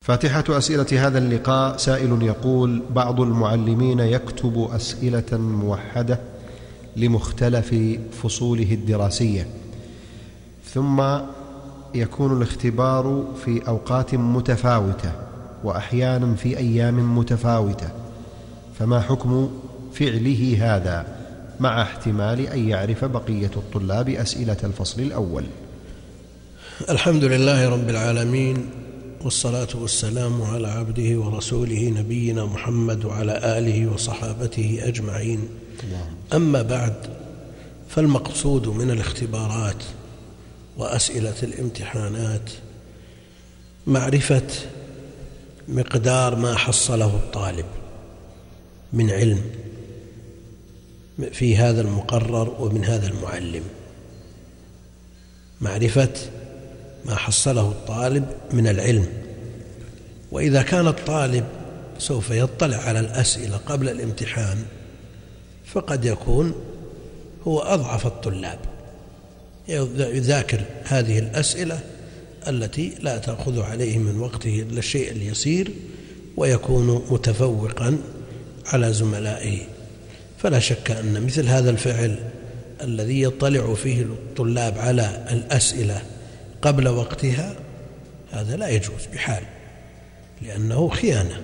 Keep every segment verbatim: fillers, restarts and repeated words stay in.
فاتحة أسئلة هذا اللقاء. سائل يقول: بعض المعلمين يكتب أسئلة موحدة لمختلف فصوله الدراسية، ثم يكون الاختبار في أوقات متفاوتة وأحيانا في أيام متفاوتة، فما حكم فعله هذا مع احتمال أن يعرف بقية الطلاب أسئلة الفصل الأول؟ الحمد لله رب العالمين، والصلاة والسلام على عبده ورسوله نبينا محمد وعلى آله وصحابته أجمعين. أما بعد، فالمقصود من الاختبارات وأسئلة الامتحانات معرفة مقدار ما حصله الطالب من علم في هذا المقرر ومن هذا المعلم، معرفة ما حصله الطالب من العلم. وإذا كان الطالب سوف يطلع على الأسئلة قبل الامتحان فقد يكون هو أضعف الطلاب، يذاكر هذه الأسئلة التي لا تأخذ عليه من وقته إلا الشيء اليسير ويكون متفوقا على زملائه. فلا شك أن مثل هذا الفعل الذي يطلع فيه الطلاب على الأسئلة قبل وقتها هذا لا يجوز بحال، لأنه خيانة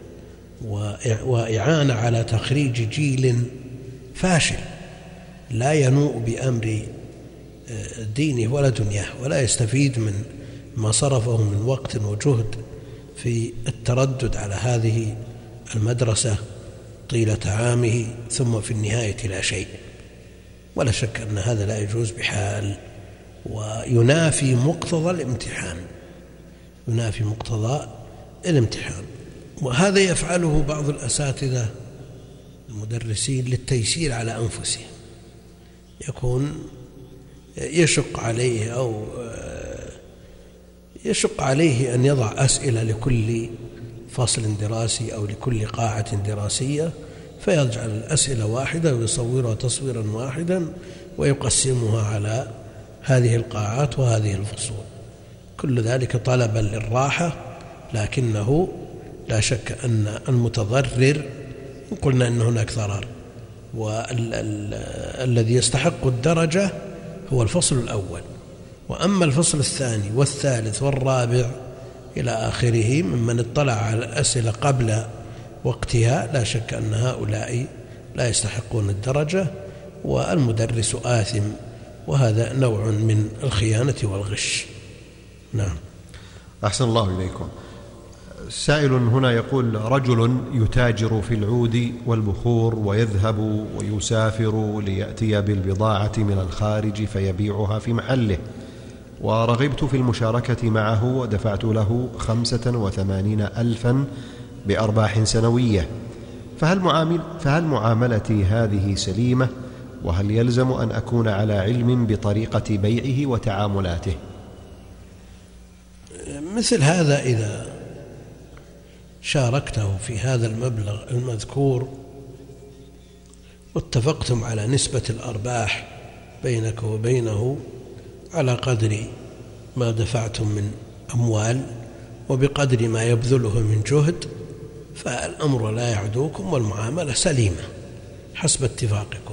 وإعانة على تخريج جيل فاشل لا ينوء بأمر دينه ولا دنياه، ولا يستفيد من ما صرفه من وقت وجهد في التردد على هذه المدرسة طيلة عامه ثم في النهاية لا شيء. ولا شك أن هذا لا يجوز بحال، وينافي مقتضى الامتحان، ينافي مقتضى الامتحان. وهذا يفعله بعض الأساتذة المدرسين للتيسير على أنفسهم، يكون يشق عليه أو يشق عليه أن يضع أسئلة لكل فصل دراسي أو لكل قاعة دراسية، فيجعل الأسئلة واحدة ويصورها تصويرا واحدا ويقسمها على هذه القاعات وهذه الفصول، كل ذلك طلبا للراحة. لكنه لا شك أن المتضرر، قلنا أن هناك ضرر، والذي يستحق الدرجة هو الفصل الأول، وأما الفصل الثاني والثالث والرابع إلى آخره ممن اطلع على الأسئلة قبل وقتها لا شك أن هؤلاء لا يستحقون الدرجة، والمدرس آثم، وهذا نوع من الخيانة والغش. نعم. أحسن الله إليكم. سائل هنا يقول: رجل يتاجر في العود والبخور ويذهب ويسافر ليأتي بالبضاعة من الخارج فيبيعها في محله، ورغبت في المشاركة معه ودفعت له خمسة وثمانين ألفا بأرباح سنوية، فهل, معامل فهل معاملتي هذه سليمة؟ وهل يلزم أن أكون على علم بطريقة بيعه وتعاملاته؟ مثل هذا إذا شاركته في هذا المبلغ المذكور واتفقتم على نسبة الأرباح بينك وبينه على قدر ما دفعتم من أموال وبقدر ما يبذله من جهد، فالأمر لا يعدوكم والمعاملة سليمة حسب اتفاقكم.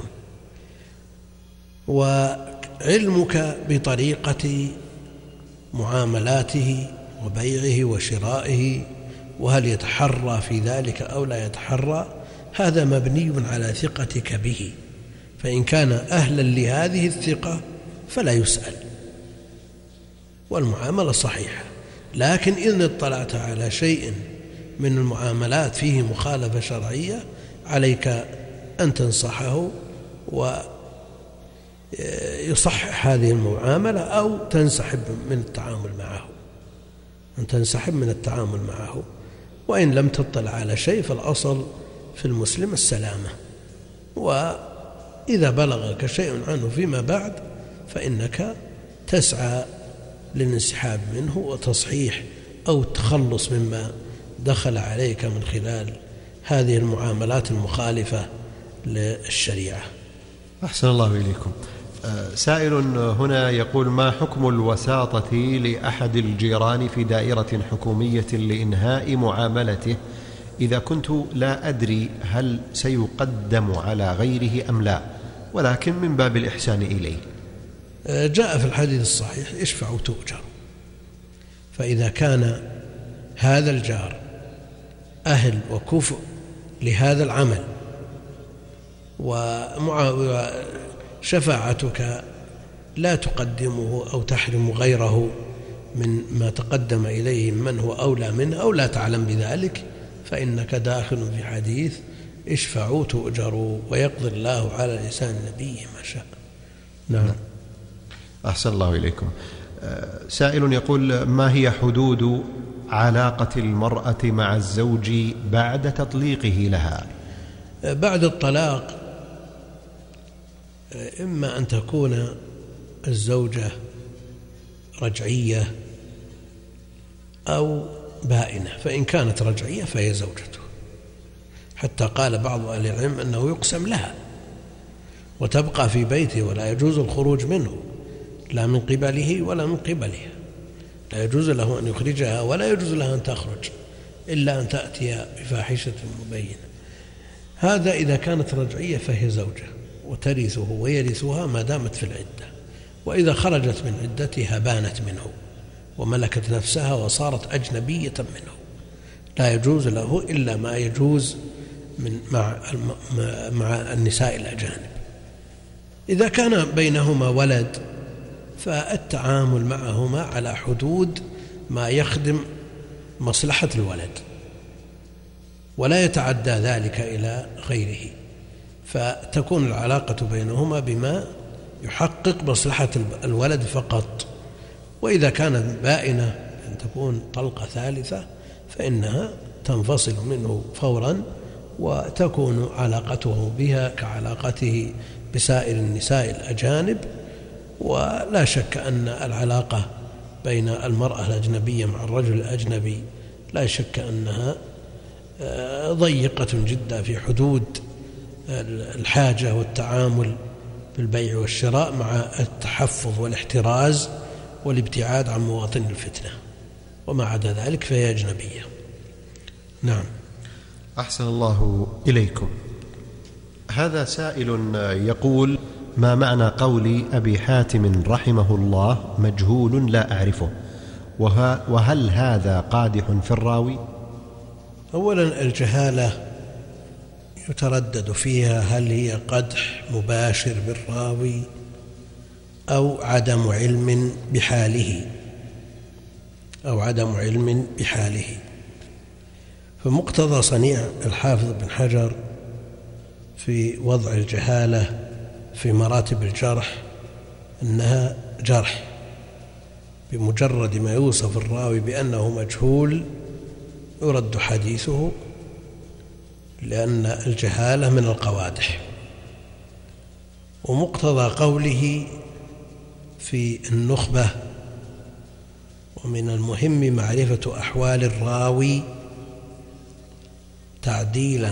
وعلمك بطريقة معاملاته وبيعه وشرائه وهل يتحرى في ذلك أو لا يتحرى، هذا مبني على ثقتك به، فإن كان أهلا لهذه الثقة فلا يسأل والمعاملة صحيحة. لكن إذا اطلعت على شيء من المعاملات فيه مخالفة شرعية عليك أن تنصحه ويصحح هذه المعاملة أو تنسحب من التعامل معه، أن تنسحب من التعامل معه. وإن لم تطلع على شيء فالأصل في المسلم السلامة، وإذا بلغك شيء عنه فيما بعد فإنك تسعى للانسحاب منه وتصحيح أو التخلص مما دخل عليك من خلال هذه المعاملات المخالفة للشريعة. أحسن الله إليكم. سائل هنا يقول: ما حكم الوساطة لأحد الجيران في دائرة حكومية لإنهاء معاملته إذا كنت لا أدري هل سيقدم على غيره أم لا، ولكن من باب الإحسان إليه؟ جاء في الحديث الصحيح: اشفعوا تؤجر. فإذا كان هذا الجار أهل وكفء لهذا العمل وشفاعتك لا تقدمه أو تحرم غيره من ما تقدم إليه من هو أولى منه أو لا تعلم بذلك، فإنك داخل في حديث اشفعوا تؤجروا ويقضي الله على لسان نبيه ما شاء. نعم. أحسن الله إليكم. سائل يقول: ما هي حدود علاقة المرأة مع الزوج بعد تطليقه لها؟ بعد الطلاق إما أن تكون الزوجة رجعية أو بائنة، فإن كانت رجعية فهي زوجته، حتى قال بعض أهل العلم أنه يقسم لها وتبقى في بيته ولا يجوز الخروج منه لا من قبله ولا من قبلها، لا يجوز له أن يخرجها ولا يجوز لها أن تخرج إلا أن تأتي بفاحشة مبينة. هذا إذا كانت رجعية فهي زوجة وترثه ويرثها ما دامت في العدة، وإذا خرجت من عدتها بانت منه وملكت نفسها وصارت أجنبية منه، لا يجوز له إلا ما يجوز من مع مع النساء الأجانب. إذا كان بينهما ولد فالتعامل معهما على حدود ما يخدم مصلحة الولد ولا يتعدى ذلك إلى غيره، فتكون العلاقة بينهما بما يحقق مصلحة الولد فقط. وإذا كانت بائنة أن تكون طلقة ثالثة فإنها تنفصل منه فورا وتكون علاقته بها كعلاقته بسائر النساء الأجانب. ولا شك أن العلاقة بين المرأة الأجنبية مع الرجل الأجنبي لا شك أنها ضيقة جدا في حدود الحاجة والتعامل بالبيع والشراء مع التحفظ والاحتراز والابتعاد عن مواطن الفتنة، وما عدا ذلك فهي أجنبية. نعم. أحسن الله إليكم. هذا سائل يقول: ما معنى قول أبي حاتم رحمه الله مجهول لا أعرفه، وهل هذا قادح في الراوي؟ أولا الجهالة يتردد فيها هل هي قدح مباشر بالراوي أو عدم علم بحاله أو عدم علم بحاله فمقتضى صنيع الحافظ بن حجر في وضع الجهالة في مراتب الجرح أنها جرح، بمجرد ما يوصف الراوي بأنه مجهول يرد حديثه، لأن الجهالة من القوادح. ومقتضى قوله في النخبة: ومن المهم معرفة أحوال الراوي تعديلا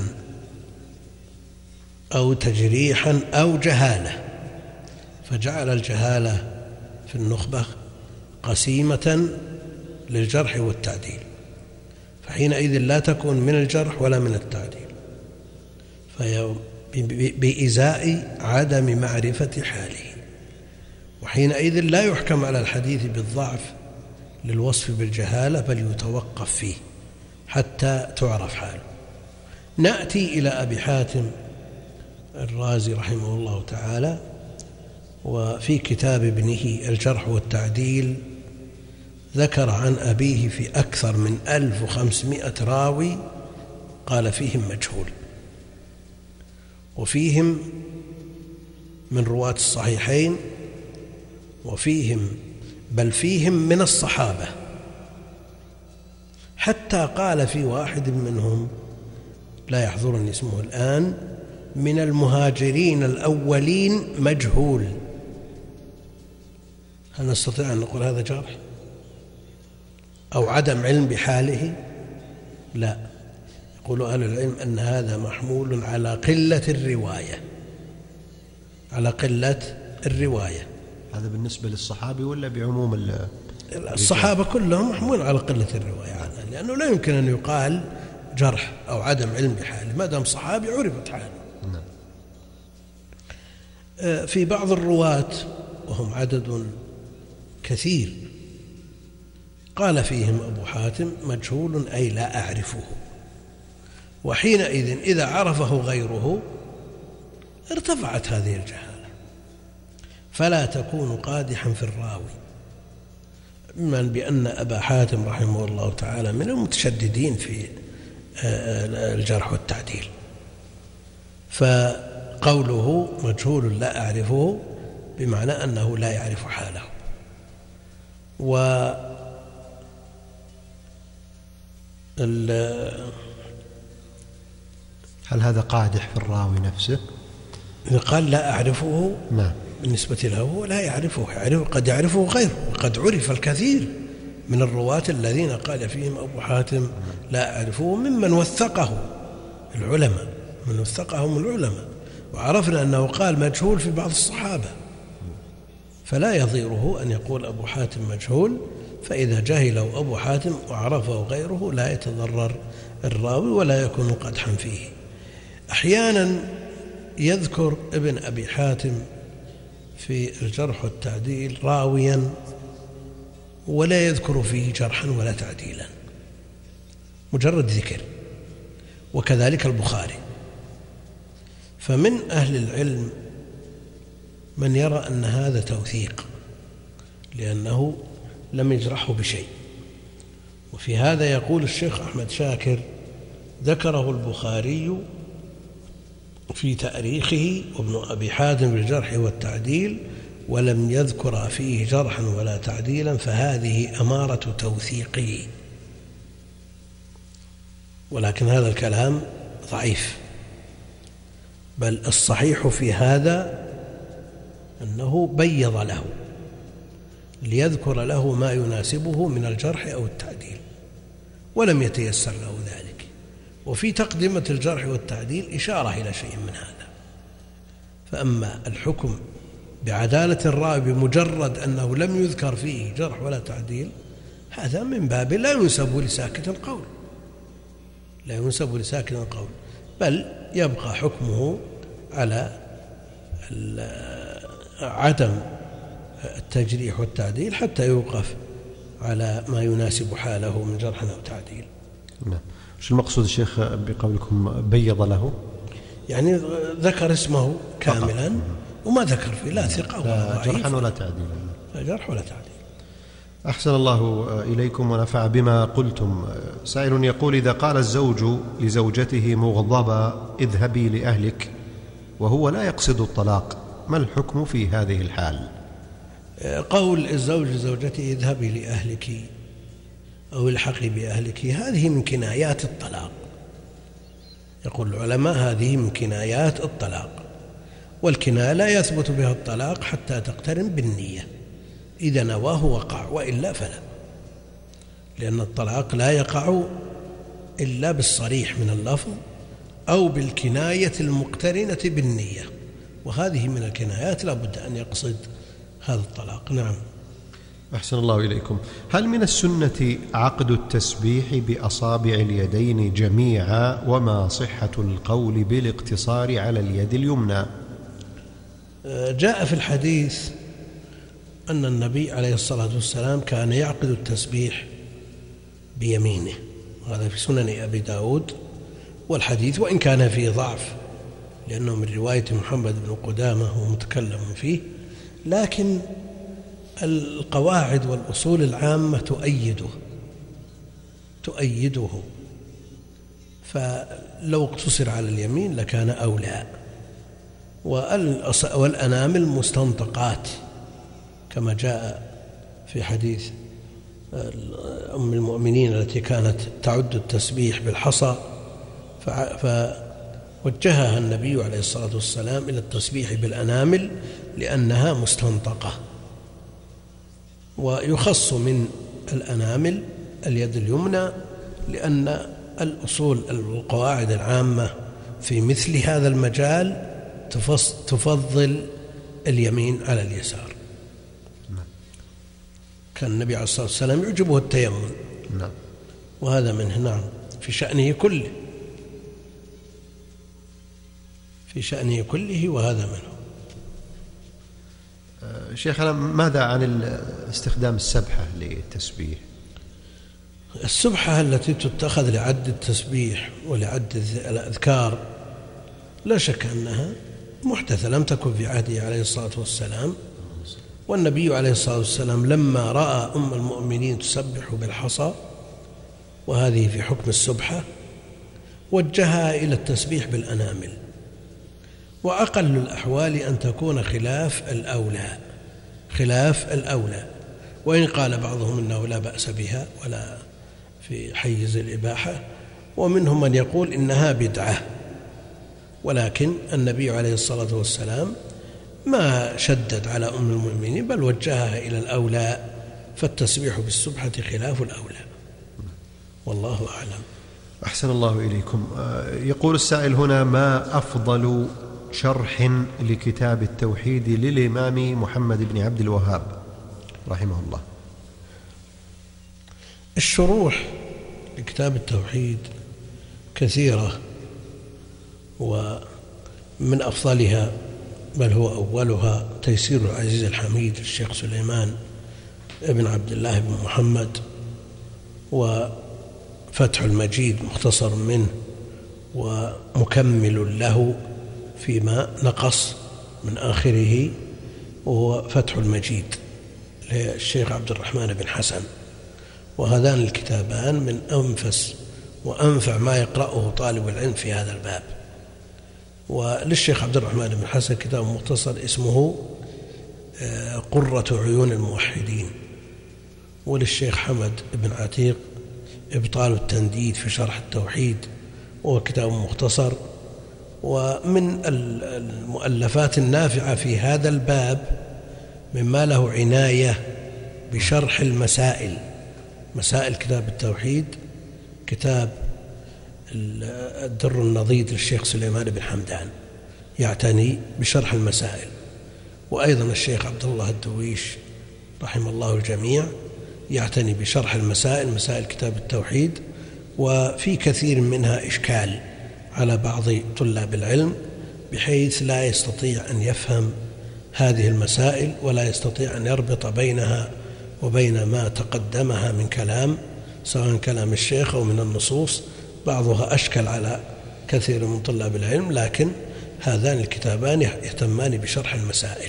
أو تجريحا أو جهالة، فجعل الجهالة في النخبة قسيمة للجرح والتعديل، فحينئذ لا تكون من الجرح ولا من التعديل، فهي بإزاء عدم معرفة حاله، وحينئذ لا يحكم على الحديث بالضعف للوصف بالجهالة بل يتوقف فيه حتى تعرف حاله. نأتي إلى أبي حاتم الرازي رحمه الله تعالى، وفي كتاب ابنه الجرح والتعديل ذكر عن أبيه في أكثر من ألف وخمسمائة راوي قال فيهم مجهول، وفيهم من رواة الصحيحين، وفيهم بل فيهم من الصحابة، حتى قال في واحد منهم لا يحضرني اسمه الآن من المهاجرين الأولين مجهول. هل نستطيع أن نقول هذا جرح أو عدم علم بحاله؟ لا، يقول أهل العلم أن هذا محمول على قلة الرواية، على قلة الرواية. هذا بالنسبة للصحابي ولا بعموم ال الصحابة كلهم محمول على قلة الرواية عنه، لأنه لا يمكن أن يقال جرح أو عدم علم بحاله، ما دام صحابي عرفت حاله. نعم. في بعض الرواة وهم عدد كثير قال فيهم أبو حاتم مجهول أي لا أعرفه، وحينئذ إذا عرفه غيره ارتفعت هذه الجهالة، فلا تكون قادحا في الراوي، من بأن أبا حاتم رحمه الله تعالى من المتشددين في الجرح والتعديل، فقوله مجهول لا أعرفه بمعنى أنه لا يعرف حاله. و هل هذا قادح في الراوي نفسه؟ إذا قال لا أعرفه نعم بالنسبة له هو لا يعرفه، يعرفه قد يعرفه غيره، وقد عرف الكثير من الرواة الذين قال فيهم أبو حاتم لا أعرفه ممن وثقه العلماء، من وثقهم العلماء، وعرفنا أنه قال مجهول في بعض الصحابة، فلا يضيره أن يقول أبو حاتم مجهول، فإذا جهله أبو حاتم وعرفه غيره لا يتضرر الراوي ولا يكون قدحا فيه. أحيانا يذكر ابن أبي حاتم في الجرح والتعديل راويا ولا يذكر فيه جرحا ولا تعديلا، مجرد ذكر، وكذلك البخاري. فمن أهل العلم من يرى أن هذا توثيق لأنه لم يجرحه بشيء، وفي هذا يقول الشيخ أحمد شاكر ذكره البخاري في تاريخه وابن أبي حاتم بالجرح والتعديل ولم يذكر فيه جرحا ولا تعديلا، فهذه أمارة توثيقه، ولكن هذا الكلام ضعيف، بل الصحيح في هذا أنه بيض له ليذكر له ما يناسبه من الجرح أو التعديل، ولم يتيسر له ذلك. وفي تقدمة الجرح والتعديل إشارة إلى شيء من هذا. فأما الحكم بعدالة الراوي بمجرد أنه لم يذكر فيه جرح ولا تعديل، هذا من باب لا ينسب لساكت القول، لا ينسب لساكت القول، بل يبقى حكمه على عدم التجريح والتعديل حتى يوقف على ما يناسب حاله من جرح أو تعديل. نعم. وش المقصود الشيخ بقولكم بيض له؟ يعني ذكر اسمه كاملا وما ذكر فيه لا ثقة ولا ضعيف، لا جرحا ولا تعديل، لا جرح ولا تعديل. أحسن الله إليكم ونفع بما قلتم. سائل يقول: إذا قال الزوج لزوجته مغضبا اذهبي لأهلك وهو لا يقصد الطلاق، ما الحكم في هذه الحال؟ قول الزوج لزوجته اذهبي لأهلك أو الحقي بأهلك هذه من كنايات الطلاق، يقول العلماء هذه من كنايات الطلاق، والكناية لا يثبت بها الطلاق حتى تقترن بالنية، إذا نواه وقع وإلا فلا، لأن الطلاق لا يقع إلا بالصريح من اللفظ أو بالكناية المقترنة بالنية، وهذه من الكنايات لا بد أن يقصد هذا الطلاق. نعم. أحسن الله إليكم. هل من السنة عقد التسبيح بأصابع اليدين جميعا، وما صحة القول بالاقتصار على اليد اليمنى؟ جاء في الحديث أن النبي عليه الصلاة والسلام كان يعقد التسبيح بيمينه، هذا في سنن أبي داود، والحديث وإن كان فيه ضعف لأنه من رواية محمد بن قدامة هو متكلم فيه، لكن القواعد والأصول العامة تؤيده تؤيده فلو اقتصر على اليمين لكان أولى. والأنامل مستنطقات كما جاء في حديث أم المؤمنين التي كانت تعد التسبيح بالحصى، فوجهها النبي عليه الصلاة والسلام إلى التسبيح بالأنامل لأنها مستنطقة. ويخص من الأنامل اليد اليمنى لأن الأصول القواعد العامة في مثل هذا المجال تفضل اليمين على اليسار. كان النبي عليه الصلاة والسلام يعجبه التيمم، نعم، وهذا منه، نعم، في شأنه كله، في شأنه كله وهذا منه. شيخنا، ماذا عن استخدام السبحة للتسبيح؟ السبحة التي تتخذ لعد التسبيح ولعد الأذكار لا شك أنها محدثة، لم تكن في عهده عليه الصلاة والسلام. والنبي عليه الصلاة والسلام لما رأى أم المؤمنين تسبح بالحصى، وهذه في حكم السبحة، وجهها إلى التسبيح بالأنامل، وأقل الأحوال أن تكون خلاف الأولى، خلاف الأولى، وإن قال بعضهم إنه لا بأس بها ولا في حيز الإباحة، ومنهم من يقول إنها بدعة. ولكن النبي عليه الصلاة والسلام ما شدد على أم المؤمنين، بل وجهها إلى الأولى، فالتسبيح بالسبحة خلاف الأولى، والله أعلم. أحسن الله إليكم. يقول السائل هنا: ما أفضل شرح لكتاب التوحيد للإمام محمد بن عبد الوهاب رحمه الله؟ الشروح لكتاب التوحيد كثيرة، ومن أفضلها بل هو أولها تيسير العزيز الحميد للشيخ سليمان بن عبد الله بن محمد، وفتح المجيد مختصر منه ومكمل له فيما نقص من آخره، وهو فتح المجيد للشيخ عبد الرحمن بن حسن. وهذان الكتابان من أنفس وأنفع ما يقرأه طالب العلم في هذا الباب. وللشيخ عبد الرحمن بن حسن كتاب مختصر اسمه قرة عيون الموحدين، وللشيخ حمد بن عتيق إبطال التنديد في شرح التوحيد، وهو كتاب مختصر. ومن المؤلفات النافعة في هذا الباب مما له عناية بشرح المسائل، مسائل كتاب التوحيد، كتاب الدر النضيد للشيخ سليمان بن حمدان يعتني بشرح المسائل. وأيضا الشيخ عبد الله الدويش رحمه الله الجميع يعتني بشرح المسائل، مسائل كتاب التوحيد، وفي كثير منها إشكال على بعض طلاب العلم، بحيث لا يستطيع أن يفهم هذه المسائل ولا يستطيع أن يربط بينها وبين ما تقدمها من كلام، سواء كلام الشيخ أو من النصوص. بعضها أشكل على كثير من طلاب العلم، لكن هذان الكتابان يهتمان بشرح المسائل.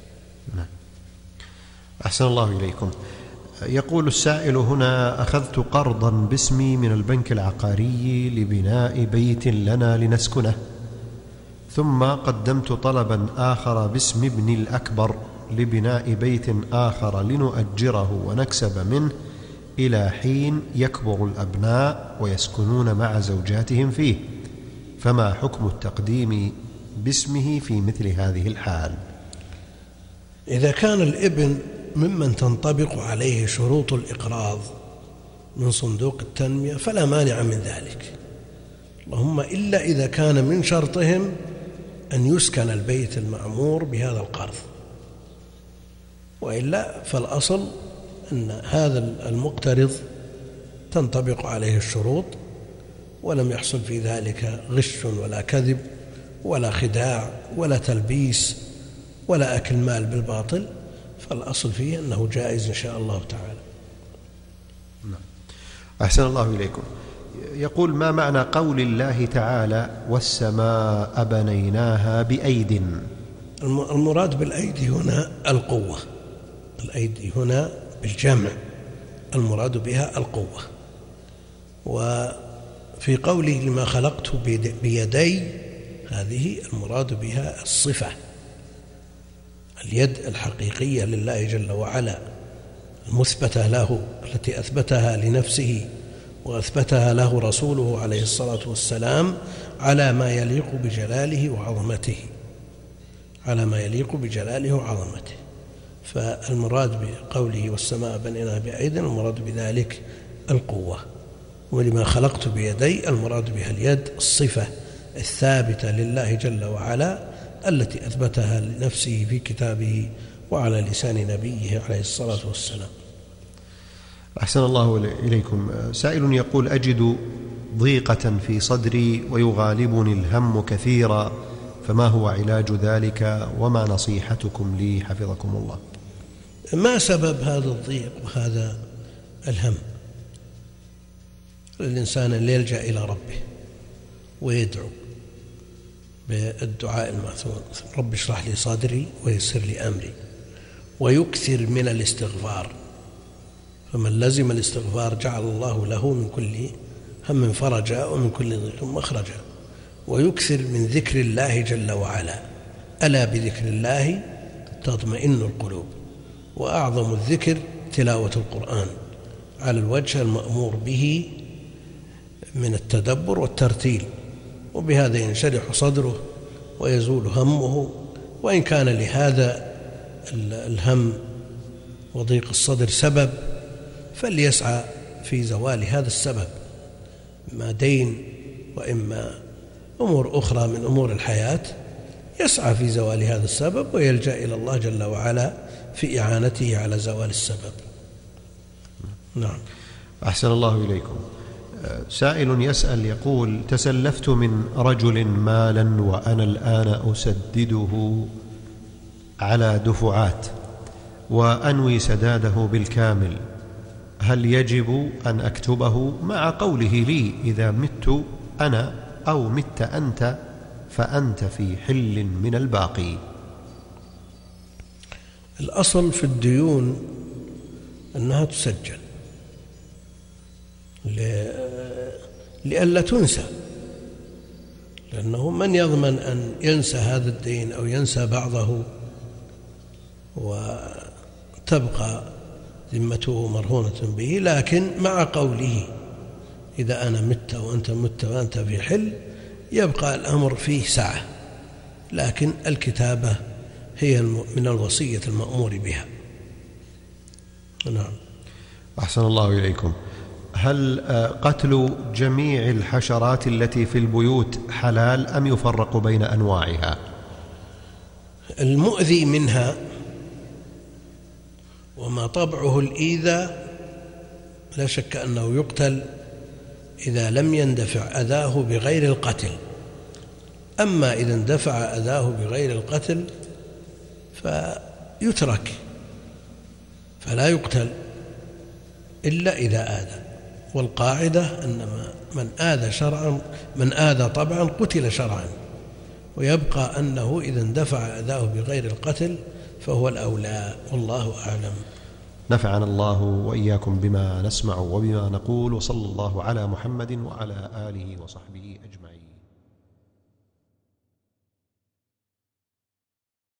أحسن الله إليكم. يقول السائل هنا: أخذت قرضا باسمي من البنك العقاري لبناء بيت لنا لنسكنه، ثم قدمت طلبا آخر باسم ابني الأكبر لبناء بيت آخر لنؤجره ونكسب منه إلى حين يكبر الأبناء ويسكنون مع زوجاتهم فيه، فما حكم التقديم باسمه في مثل هذه الحال؟ إذا كان الابن ممن تنطبق عليه شروط الإقراض من صندوق التنمية فلا مانع من ذلك، اللهم إلا إذا كان من شرطهم أن يسكن البيت المعمور بهذا القرض، وإلا فالأصل أن هذا المقترض تنطبق عليه الشروط، ولم يحصل في ذلك غش ولا كذب ولا خداع ولا تلبيس ولا أكل مال بالباطل، فالأصل فيه أنه جائز إن شاء الله تعالى. أحسن الله إليكم. يقول: ما معنى قول الله تعالى: والسماء بنيناها بأيد؟ المراد بالأيدي هنا القوة، الأيدي هنا بالجمع المراد بها القوة. وفي قوله لما خلقت بيدي، هذه المراد بها الصفة، اليد الحقيقية لله جل وعلا المثبتة له، التي أثبتها لنفسه وأثبتها له رسوله عليه الصلاة والسلام على ما يليق بجلاله وعظمته، على ما يليق بجلاله وعظمته. فالمراد بقوله والسماء بنيناها بأيد المراد بذلك القوة. ولما خلقت بيدي المراد بها اليد، الصفة الثابتة لله جل وعلا التي أثبتها لنفسه في كتابه وعلى لسان نبيه عليه الصلاة والسلام. أحسن الله إليكم. سائل يقول: أجد ضيقة في صدري ويغالبني الهم كثيرا، فما هو علاج ذلك وما نصيحتكم لي حفظكم الله؟ ما سبب هذا الضيق وهذا الهم؟ الإنسان اللي يلجأ إلى ربه ويدعو بالدعاء المأثور: رب اشرح لي صدري ويسر لي أمري، ويكثر من الاستغفار، فمن لزم الاستغفار جعل الله له من كل هم فرجا ومن كل ضيق مخرجا، ويكثر من ذكر الله جل وعلا، ألا بذكر الله تطمئن القلوب، وأعظم الذكر تلاوة القرآن على الوجه المأمور به من التدبر والترتيل، وبهذا ينشرح صدره ويزول همه. وإن كان لهذا الهم وضيق الصدر سبب فليسعى في زوال هذا السبب، إما دين وإما أمور أخرى من أمور الحياة، يسعى في زوال هذا السبب ويلجأ إلى الله جل وعلا في إعانته على زوال السبب. نعم. أحسن الله إليكم. سائل يسأل يقول: تسلفت من رجل مالا وأنا الآن أسدده على دفعات وأنوي سداده بالكامل، هل يجب أن أكتبه مع قوله لي إذا مت أنا أو مت أنت فأنت في حل من الباقي؟ الأصل في الديون أنها تسجل لئلا تنسى، لأنه من يضمن أن ينسى هذا الدين أو ينسى بعضه وتبقى ذمته مرهونة به. لكن مع قوله إذا أنا مت وأنت مت وأنت في حل يبقى الأمر فيه سعة، لكن الكتابة هي من الوصية المأمور بها. نعم. أحسن الله إليكم. هل قتل جميع الحشرات التي في البيوت حلال أم يفرق بين أنواعها؟ المؤذي منها وما طبعه الإيذاء لا شك أنه يقتل إذا لم يندفع أذاه بغير القتل. أما إذا اندفع أذاه بغير القتل فيترك فلا يقتل إلا إذا آذى. والقاعدة أن من آذى شرعا من آذى طبعا قتل شرعا، ويبقى أنه إذا اندفع أذاه بغير القتل فهو الأولى، والله أعلم. نفعنا الله وإياكم بما نسمع وبما نقول، وصلى الله على محمد وعلى آله وصحبه أجمعين.